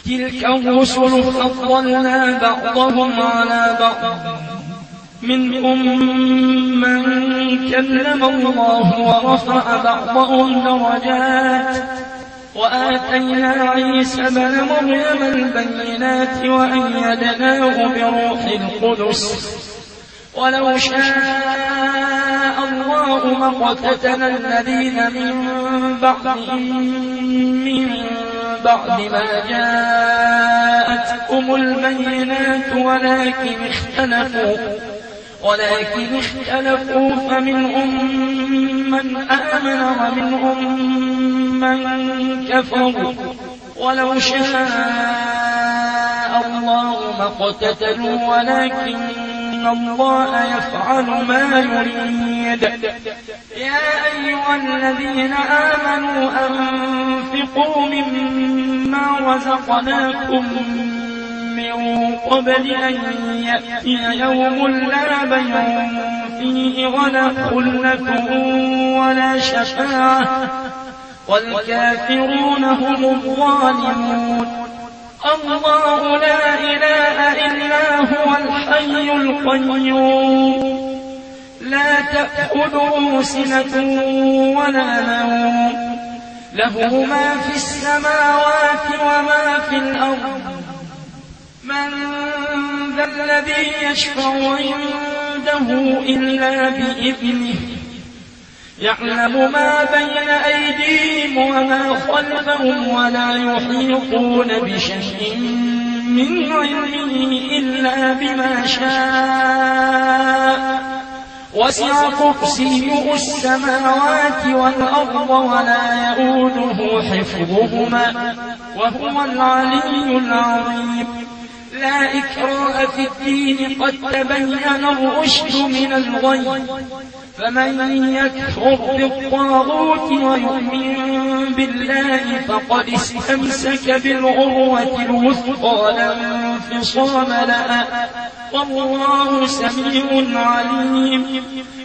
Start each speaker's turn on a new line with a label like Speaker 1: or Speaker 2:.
Speaker 1: تلك الرسل فضلنا بعضهم على بعض منهم من كلم الله ورفع بعضهم درجات وآتينا عيسى ابن مريم البينات وأيدناه بروح القدس ولو شاء الله ما اقتتل الذين من بعد ما جاءتهم البينات ولكن اختلفوا فمنهم من آمن ومنهم من كفر ولو شاء الله ما اقتتلوا ولكن الله يفعل ما يريد. يا أيها الذين آمنوا أنفقوا مما رزقناكم من قبل أن يأتي يوم لا بيع فيه ولا خلة ولا شفاعة والكافرون هم الظالمون. الله لا إله إلا هو الحي القيوم لا تأخذه سنة ولا نوم له ما في السماوات وما في الأرض من ذا الذي يشفع عنده إلا بإذنه يعلم ما بين أيديهم وما خلفهم ولا يحيطون بشيء من علمه إلا بما شاء وسع كرسيه السماوات والأرض ولا يؤوده حفظهما وهو العلي العظيم. لا إكراه في الدين قد تبين الرشد من الغي فمن يكفر بالطاغوت ويؤمن بالله فقد استمسك بالعروة الوثقى لا انفصام لها والله سميع عليم.